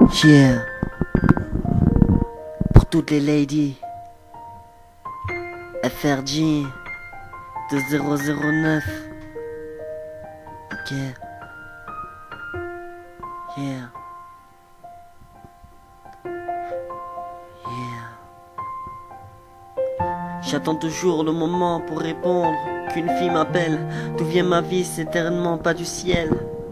Yeah, pour toutes les ladies, FRG 2009. Ok. Yeah. Yeah. J'attends toujours le moment pour répondre, qu'une fille m'appelle. D'où vient ma vie, c'est éternellement pas du ciel.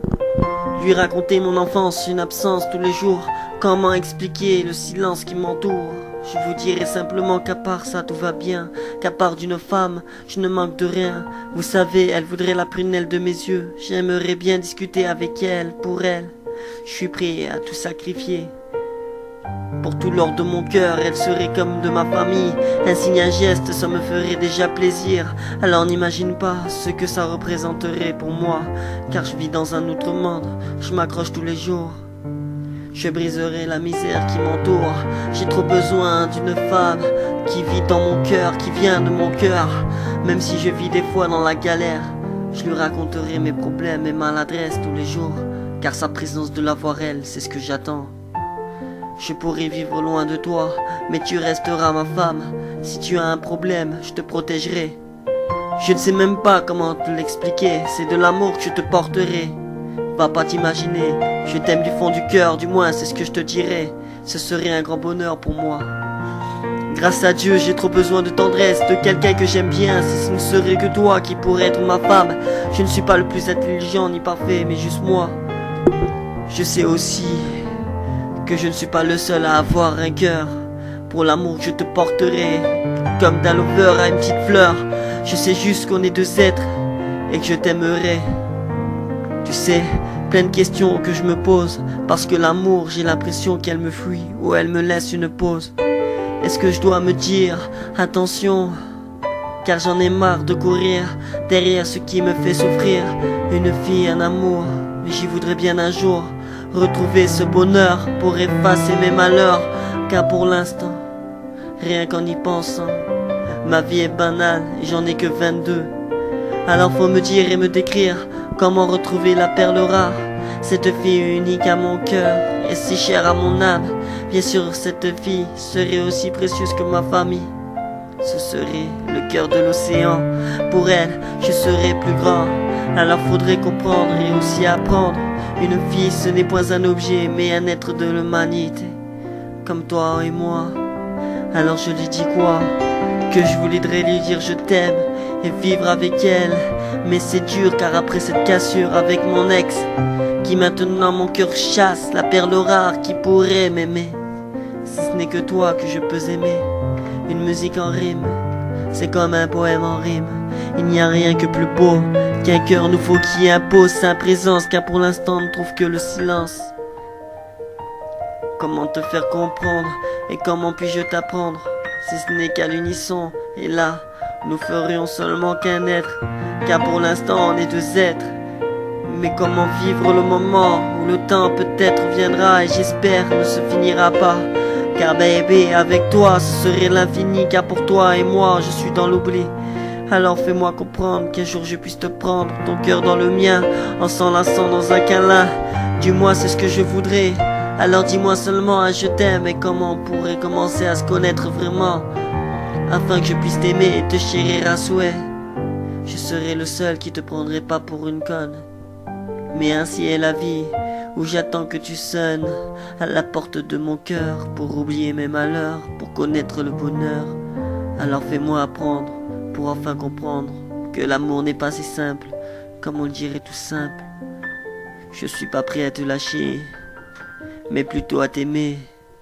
Lui raconter mon enfance, une absence tous les jours. Comment expliquer le silence qui m'entoure? Je vous dirai simplement qu'à part ça tout va bien, qu'à part d'une femme, je ne manque de rien. Vous savez, elle voudrait la prunelle de mes yeux. J'aimerais bien discuter avec elle, pour elle. Je suis prêt à tout sacrifier. Pour tout l'or de mon cœur, elle serait comme de ma famille. Un signe, un geste, ça me ferait déjà plaisir. Alors n'imagine pas ce que ça représenterait pour moi, car je vis dans un autre monde, je m'accroche tous les jours. Je briserai la misère qui m'entoure. J'ai trop besoin d'une femme qui vit dans mon cœur, qui vient de mon cœur. Même si je vis des fois dans la galère, je lui raconterai mes problèmes et maladresses tous les jours, car sa présence de la voir elle, c'est ce que j'attends. Je pourrais vivre loin de toi, mais tu resteras ma femme. Si tu as un problème, je te protégerai. Je ne sais même pas comment te l'expliquer, c'est de l'amour que je te porterai. Va pas t'imaginer, je t'aime du fond du cœur, du moins c'est ce que je te dirai. Ce serait un grand bonheur pour moi. Grâce à Dieu, j'ai trop besoin de tendresse, de quelqu'un que j'aime bien. Si ce ne serait que toi qui pourrais être ma femme. Je ne suis pas le plus intelligent ni parfait, mais juste moi. Je sais aussi que je ne suis pas le seul à avoir un cœur. Pour l'amour que je te porterai, comme d'un lover à une petite fleur. Je sais juste qu'on est deux êtres et que je t'aimerai. Tu sais, plein de questions que je me pose, parce que l'amour, j'ai l'impression qu'elle me fuit ou elle me laisse une pause. Est-ce que je dois me dire attention, car j'en ai marre de courir derrière ce qui me fait souffrir. Une fille, un amour, mais j'y voudrais bien un jour retrouver ce bonheur pour effacer mes malheurs. Car pour l'instant, rien qu'en y pensant, ma vie est banale et j'en ai que 22. Alors faut me dire et me décrire comment retrouver la perle rare, cette fille unique à mon cœur et si chère à mon âme. Bien sûr cette fille serait aussi précieuse que ma famille. Ce serait le cœur de l'océan. Pour elle, je serais plus grand. Alors faudrait comprendre et aussi apprendre. Une fille ce n'est point un objet mais un être de l'humanité, comme toi et moi. Alors je lui dis quoi? Que je voudrais lui dire je t'aime et vivre avec elle. Mais c'est dur car après cette cassure avec mon ex, qui maintenant mon cœur chasse la perle rare qui pourrait m'aimer. Si ce n'est que toi que je peux aimer. Une musique en rime, c'est comme un poème en rime. Il n'y a rien que plus beau qu'un cœur nouveau qui impose sa présence, car pour l'instant on ne trouve que le silence. Comment te faire comprendre et comment puis-je t'apprendre, si ce n'est qu'à l'unisson, et là, nous ferions seulement qu'un être, car pour l'instant on est deux êtres. Mais comment vivre le moment où le temps peut-être viendra et j'espère ne se finira pas. Car baby, avec toi ce serait l'infini, car pour toi et moi je suis dans l'oubli. Alors fais-moi comprendre qu'un jour je puisse te prendre, ton cœur dans le mien, en s'enlaçant dans un câlin. Dis-moi c'est ce que je voudrais, alors dis-moi seulement un je t'aime. Et comment on pourrait commencer à se connaître vraiment, afin que je puisse t'aimer et te chérir à souhait. Je serai le seul qui te prendrait pas pour une conne, mais ainsi est la vie, où j'attends que tu sonnes à la porte de mon cœur, pour oublier mes malheurs, pour connaître le bonheur. Alors fais-moi apprendre, pour enfin comprendre que l'amour n'est pas si simple, comme on le dirait tout simple. Je suis pas prêt à te lâcher, mais plutôt à t'aimer.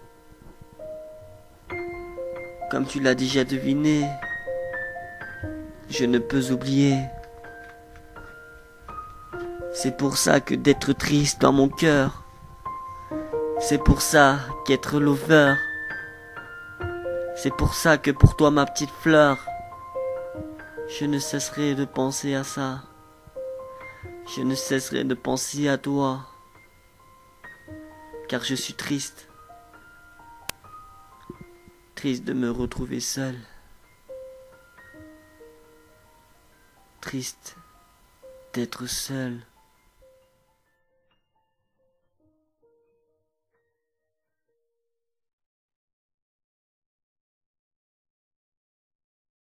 Comme tu l'as déjà deviné, je ne peux oublier. C'est pour ça que d'être triste dans mon cœur, c'est pour ça qu'être lover, c'est pour ça que pour toi ma petite fleur, je ne cesserai de penser à ça. Je ne cesserai de penser à toi, car je suis triste, triste de me retrouver seul, triste d'être seul.